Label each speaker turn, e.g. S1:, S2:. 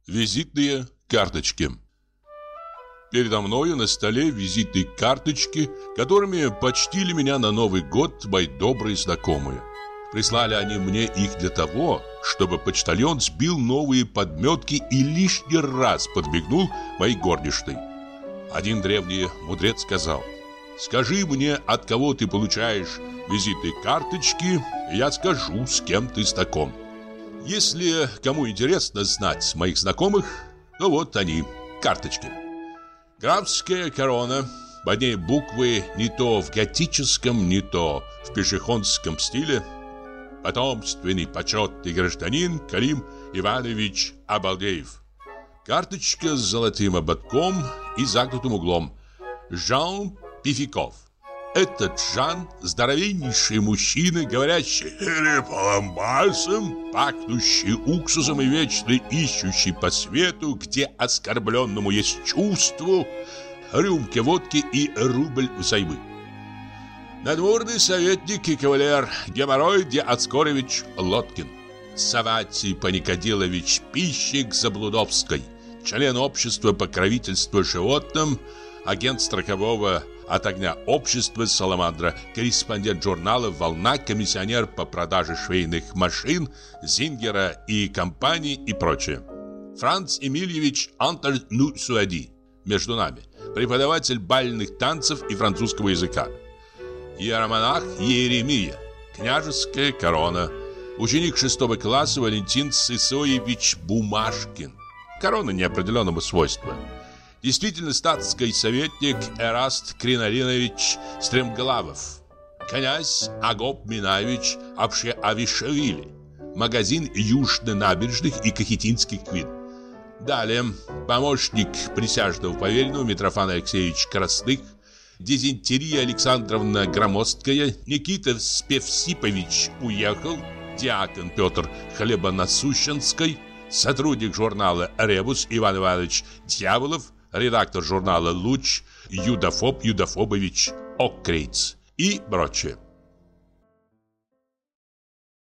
S1: Визитные карточки. Передо мною на столе визитные карточки, которыми почтили меня на Новый год мои добрые знакомые. Прислали они мне их для того, чтобы почтальон сбил новые подметки и лишний раз подмигнул моей горничной. Один древний мудрец сказал: «Скажи мне, от кого ты получаешь визитные карточки, и я скажу, с кем ты знаком». Если кому интересно знать моих знакомых, то вот они, карточки. Графская корона, под ней буквы не то в готическом, не то в пешехонском стиле. Потомственный почетный гражданин Карим Иванович Абалдеев. Карточка с золотым ободком и загнутым углом. Жан Пификов. Этот Жан – здоровеннейший мужчина, говорящий репаламбасом, пахнущий уксусом и вечно ищущий по свету, где оскорбленному есть чувство, рюмки водки и рубль взаймы. Надворный советник и кавалер Геморрой Диоскорович Лоткин. Саватий Паникадилович Пищик Заблудовской. Член общества покровительства животным, агент страхового от огня общества Саламандра, корреспондент журнала «Волна», комиссионер по продаже швейных машин Зингера и компании и прочее. Франц Эмильевич Антон-Нусуади, между нами, преподаватель бальных танцев и французского языка. Иеромонах Иеремия, княжеская корона, ученик 6 класса Валентин Сысоевич Бумашкин, корона неопределенного свойства. Действительно статский советник Эраст Кринолинович Стремглавов, князь Агоп Минаевич Апше-Авишвили, магазин южно-набережных и Кахетинских вин. Далее помощник присяжного поверенного Митрофан Алексеевич Красных, дизентерия Александровна Громоздкая, Никита Спевсипович уехал, диакон Петр Хлебонасущенский, сотрудник журнала «Ребус» Иван Иванович Дьяволов, редактор журнала «Луч» Юдафоб Юдафобович Оккрейц и прочее.